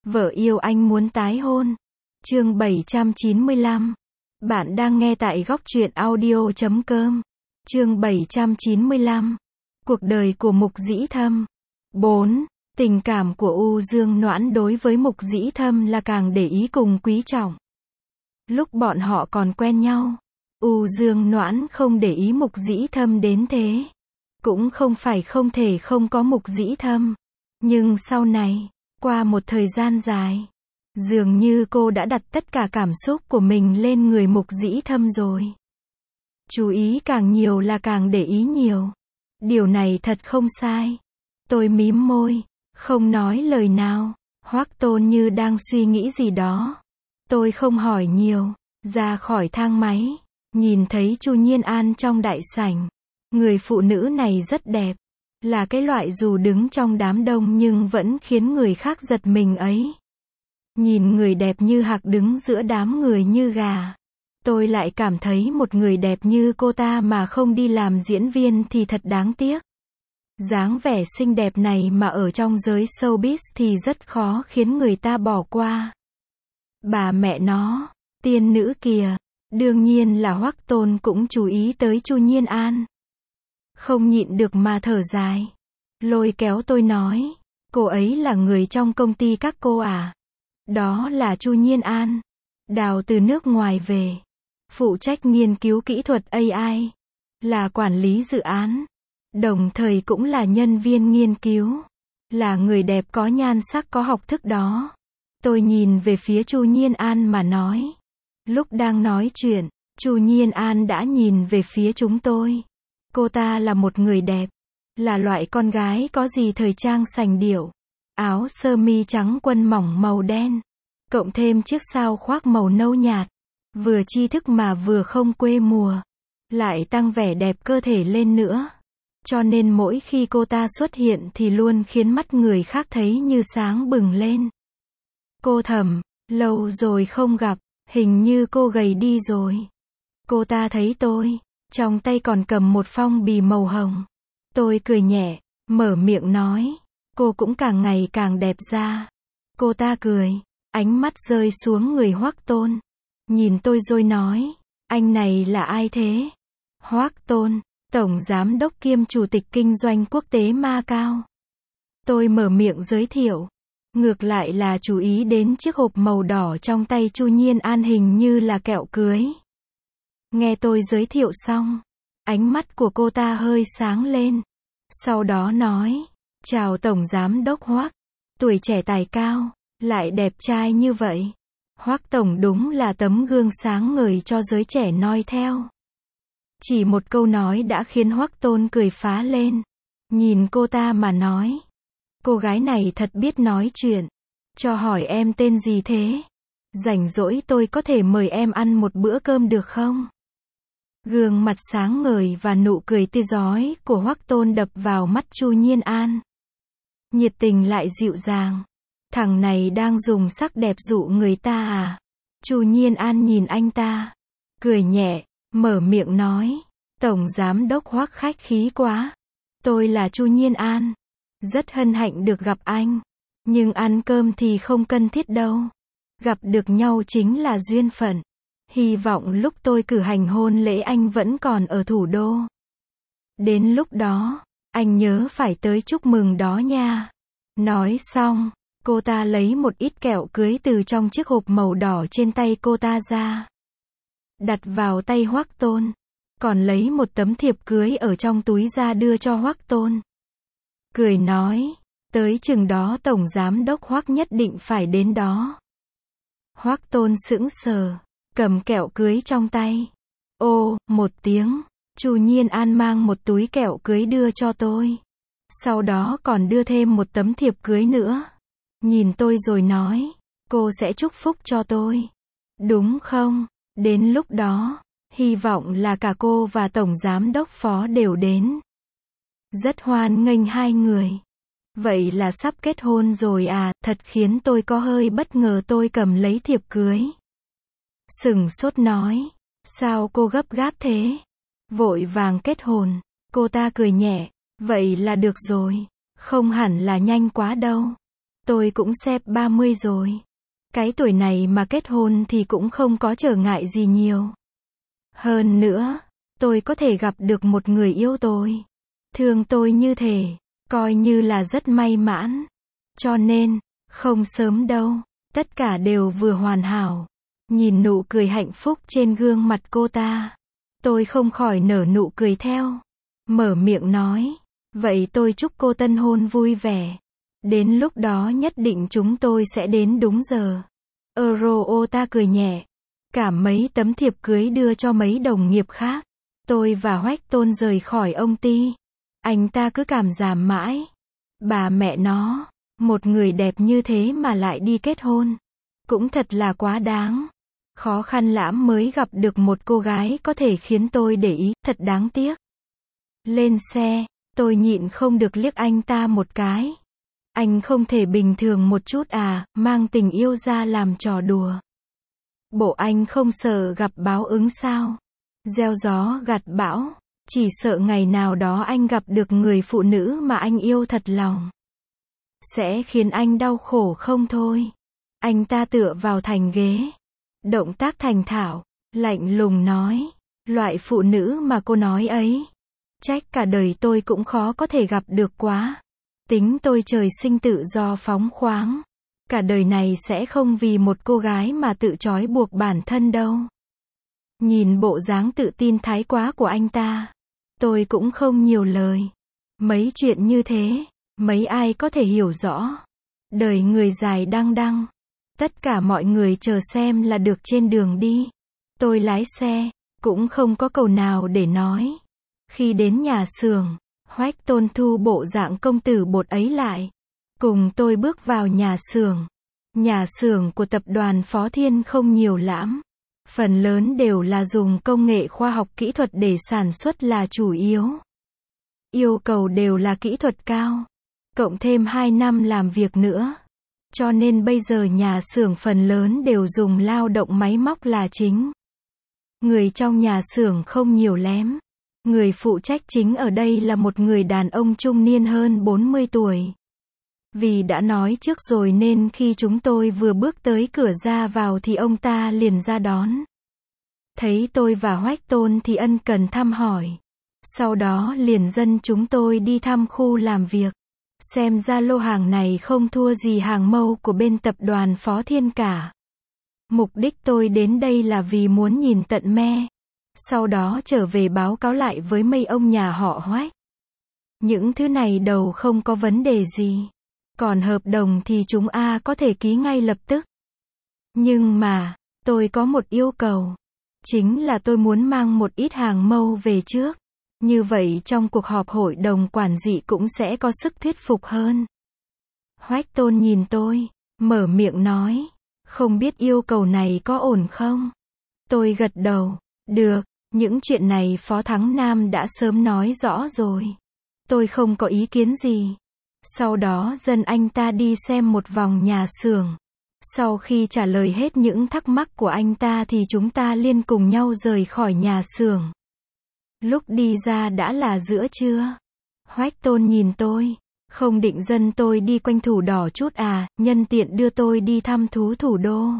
Vợ yêu anh muốn tái hôn. Chương 795. Bạn đang nghe tại góc truyện audio.com. Chương 795. Cuộc đời của Mục Dĩ Thâm. 4. Tình cảm của U Dương Noãn đối với Mục Dĩ Thâm là càng để ý cùng quý trọng. Lúc bọn họ còn quen nhau, U Dương Noãn không để ý Mục Dĩ Thâm đến thế. Cũng không phải không thể không có Mục Dĩ Thâm. Nhưng sau này, qua một thời gian dài, dường như cô đã đặt tất cả cảm xúc của mình lên người Mục Dĩ Thâm rồi. Chú ý càng nhiều là càng để ý nhiều. Điều này thật không sai. Tôi mím môi, không nói lời nào. Hoắc Tôn như đang suy nghĩ gì đó. Tôi không hỏi nhiều, ra khỏi thang máy, nhìn thấy Chu Nhiên An trong đại sảnh. Người phụ nữ này rất đẹp, là cái loại dù đứng trong đám đông nhưng vẫn khiến người khác giật mình ấy. Nhìn người đẹp như hạc đứng giữa đám người như gà. Tôi lại cảm thấy một người đẹp như cô ta mà không đi làm diễn viên thì thật đáng tiếc. Dáng vẻ xinh đẹp này mà ở trong giới showbiz thì rất khó khiến người ta bỏ qua. Bà mẹ nó, tiên nữ kìa. Đương nhiên là Hoắc Tôn cũng chú ý tới Chu Nhiên An. Không nhịn được mà thở dài. Lôi kéo tôi nói, cô ấy là người trong công ty các cô à? Đó là Chu Nhiên An. Đào từ nước ngoài về. Phụ trách nghiên cứu kỹ thuật AI. Là quản lý dự án. Đồng thời cũng là nhân viên nghiên cứu. Là người đẹp có nhan sắc có học thức đó. Tôi nhìn về phía Chu Nhiên An mà nói. Lúc đang nói chuyện, Chu Nhiên An đã nhìn về phía chúng tôi. Cô ta là một người đẹp. Là loại con gái có gì thời trang sành điệu. Áo sơ mi trắng quân mỏng màu đen. Cộng thêm chiếc sao khoác màu nâu nhạt. Vừa tri thức mà vừa không quê mùa. Lại tăng vẻ đẹp cơ thể lên nữa. Cho nên mỗi khi cô ta xuất hiện thì luôn khiến mắt người khác thấy như sáng bừng lên. Cô thầm, lâu rồi không gặp, hình như cô gầy đi rồi. Cô ta thấy tôi, trong tay còn cầm một phong bì màu hồng. Tôi cười nhẹ, mở miệng nói, cô cũng càng ngày càng đẹp ra. Cô ta cười, ánh mắt rơi xuống người Hoắc Tôn. Nhìn tôi rồi nói, anh này là ai thế? Hoắc Tôn, Tổng Giám đốc kiêm Chủ tịch Kinh doanh Quốc tế Macao. Tôi mở miệng giới thiệu. Ngược lại là chú ý đến chiếc hộp màu đỏ trong tay Chu Nhiên An hình như là kẹo cưới. Nghe tôi giới thiệu xong, ánh mắt của cô ta hơi sáng lên. Sau đó nói, chào Tổng Giám đốc Hoắc, tuổi trẻ tài cao, lại đẹp trai như vậy. Hoắc Tổng đúng là tấm gương sáng ngời cho giới trẻ noi theo. Chỉ một câu nói đã khiến Hoắc Tôn cười phá lên. Nhìn cô ta mà nói, cô gái này thật biết nói chuyện. Cho hỏi em tên gì thế? Rảnh rỗi tôi có thể mời em ăn một bữa cơm được không? Gương mặt sáng ngời và nụ cười tươi rói của Hoắc Tôn đập vào mắt Chu Nhiên An. Nhiệt tình lại dịu dàng. Thằng này đang dùng sắc đẹp dụ người ta à? Chu Nhiên An nhìn anh ta, cười nhẹ, mở miệng nói, Tổng Giám đốc Hoắc khách khí quá. Tôi là Chu Nhiên An. Rất hân hạnh được gặp anh. Nhưng ăn cơm thì không cần thiết đâu. Gặp được nhau chính là duyên phận. Hy vọng lúc tôi cử hành hôn lễ anh vẫn còn ở thủ đô. Đến lúc đó, anh nhớ phải tới chúc mừng đó nha. Nói xong, cô ta lấy một ít kẹo cưới từ trong chiếc hộp màu đỏ trên tay cô ta ra. Đặt vào tay Hoắc Tôn. Còn lấy một tấm thiệp cưới ở trong túi ra đưa cho Hoắc Tôn. Cười nói, tới chừng đó Tổng Giám đốc Hoắc nhất định phải đến đó. Hoắc Tôn sững sờ, cầm kẹo cưới trong tay. Ô, một tiếng, Chu Nhiên An mang một túi kẹo cưới đưa cho tôi. Sau đó còn đưa thêm một tấm thiệp cưới nữa. Nhìn tôi rồi nói, cô sẽ chúc phúc cho tôi. Đúng không? Đến lúc đó, hy vọng là cả cô và Tổng Giám đốc Phó đều đến. Rất hoan nghênh hai người. Vậy là sắp kết hôn rồi à? Thật khiến tôi có hơi bất ngờ. Tôi cầm lấy thiệp cưới. Sừng sốt nói, sao cô gấp gáp thế? Vội vàng kết hôn. Cô ta cười nhẹ, vậy là được rồi. Không hẳn là nhanh quá đâu. Tôi cũng xếp 30 rồi. Cái tuổi này mà kết hôn thì cũng không có trở ngại gì nhiều. Hơn nữa, tôi có thể gặp được một người yêu tôi, thương tôi như thể, coi như là rất may mãn. Cho nên, không sớm đâu, tất cả đều vừa hoàn hảo. Nhìn nụ cười hạnh phúc trên gương mặt cô ta, tôi không khỏi nở nụ cười theo. Mở miệng nói, vậy tôi chúc cô tân hôn vui vẻ. Đến lúc đó nhất định chúng tôi sẽ đến đúng giờ. Ta cười nhẹ, cảm mấy tấm thiệp cưới đưa cho mấy đồng nghiệp khác. Tôi và Hoách Tôn rời khỏi ông ty. Anh ta cứ cảm giảm mãi. Bà mẹ nó, một người đẹp như thế mà lại đi kết hôn. Cũng thật là quá đáng. Khó khăn lắm mới gặp được một cô gái có thể khiến tôi để ý, thật đáng tiếc. Lên xe, tôi nhịn không được liếc anh ta một cái. Anh không thể bình thường một chút à, mang tình yêu ra làm trò đùa. Bộ anh không sợ gặp báo ứng sao? Gieo gió gặt bão, chỉ sợ ngày nào đó anh gặp được người phụ nữ mà anh yêu thật lòng. Sẽ khiến anh đau khổ không thôi. Anh ta tựa vào thành ghế. Động tác thành thạo, lạnh lùng nói. Loại phụ nữ mà cô nói ấy. Trách cả đời tôi cũng khó có thể gặp được quá. Tính tôi trời sinh tự do phóng khoáng. Cả đời này sẽ không vì một cô gái mà tự trói buộc bản thân đâu. Nhìn bộ dáng tự tin thái quá của anh ta, tôi cũng không nhiều lời. Mấy chuyện như thế, mấy ai có thể hiểu rõ. Đời người dài đăng đăng. Tất cả mọi người chờ xem là được trên đường đi. Tôi lái xe, cũng không có câu nào để nói. Khi đến nhà xưởng, Hoách Tôn thu bộ dạng công tử bột ấy lại. Cùng tôi bước vào nhà xưởng. Nhà xưởng của tập đoàn Phó Thiên không nhiều lắm. Phần lớn đều là dùng công nghệ khoa học kỹ thuật để sản xuất là chủ yếu. Yêu cầu đều là kỹ thuật cao. Cộng thêm 2 năm làm việc nữa. Cho nên bây giờ nhà xưởng phần lớn đều dùng lao động máy móc là chính. Người trong nhà xưởng không nhiều lắm. Người phụ trách chính ở đây là một người đàn ông trung niên hơn 40 tuổi. Vì đã nói trước rồi nên khi chúng tôi vừa bước tới cửa ra vào thì ông ta liền ra đón. Thấy tôi và Hoách Tôn thì ân cần thăm hỏi. Sau đó liền dẫn chúng tôi đi thăm khu làm việc. Xem ra lô hàng này không thua gì hàng mẫu của bên tập đoàn Phó Thiên cả. Mục đích tôi đến đây là vì muốn nhìn tận me. Sau đó trở về báo cáo lại với mấy ông nhà họ Hoách. Những thứ này đầu không có vấn đề gì. Còn hợp đồng thì chúng có thể ký ngay lập tức. Nhưng mà, tôi có một yêu cầu. Chính là tôi muốn mang một ít hàng mẫu về trước. Như vậy trong cuộc họp hội đồng quản trị cũng sẽ có sức thuyết phục hơn. Hoách Tôn nhìn tôi, mở miệng nói. Không biết yêu cầu này có ổn không? Tôi gật đầu. Được, những chuyện này Phó Thắng Nam đã sớm nói rõ rồi. Tôi không có ý kiến gì. Sau đó dẫn anh ta đi xem một vòng nhà xưởng. Sau khi trả lời hết những thắc mắc của anh ta thì chúng ta liên cùng nhau rời khỏi nhà xưởng. Lúc đi ra đã là giữa trưa. Hoách Tôn nhìn tôi. Không định dẫn tôi đi quanh Thủ Đỏ chút à, nhân tiện đưa tôi đi thăm thú thủ đô.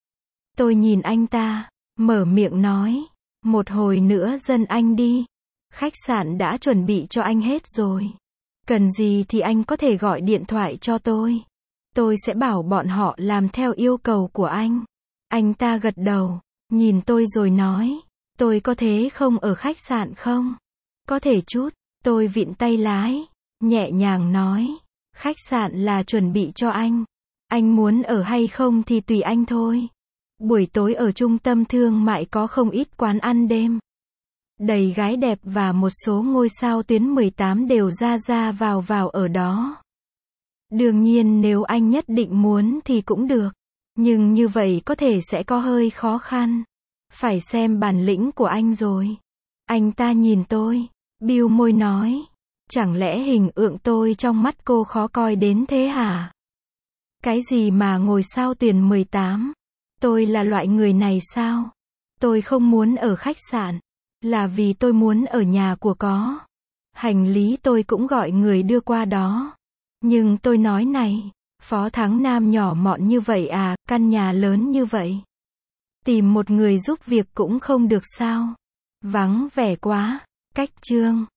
Tôi nhìn anh ta, mở miệng nói. Một hồi nữa dẫn anh đi. Khách sạn đã chuẩn bị cho anh hết rồi. Cần gì thì anh có thể gọi điện thoại cho tôi. Tôi sẽ bảo bọn họ làm theo yêu cầu của anh. Anh ta gật đầu, nhìn tôi rồi nói. Tôi có thế không ở khách sạn không? Có thể chút, tôi vịn tay lái, nhẹ nhàng nói. Khách sạn là chuẩn bị cho anh. Anh muốn ở hay không thì tùy anh thôi. Buổi tối ở trung tâm thương mại có không ít quán ăn đêm. Đầy gái đẹp và một số ngôi sao tuyến 18 đều ra vào ở đó. Đương nhiên nếu anh nhất định muốn thì cũng được. Nhưng như vậy có thể sẽ có hơi khó khăn. Phải xem bản lĩnh của anh rồi. Anh ta nhìn tôi, bĩu môi nói. Chẳng lẽ hình tượng tôi trong mắt cô khó coi đến thế hả? Cái gì mà ngôi sao tuyến 18? Tôi là loại người này sao? Tôi không muốn ở khách sạn. Là vì tôi muốn ở nhà của có. Hành lý tôi cũng gọi người đưa qua đó. Nhưng tôi nói này, Phó Thắng Nam nhỏ mọn như vậy à, căn nhà lớn như vậy. Tìm một người giúp việc cũng không được sao? Vắng vẻ quá. Cách chương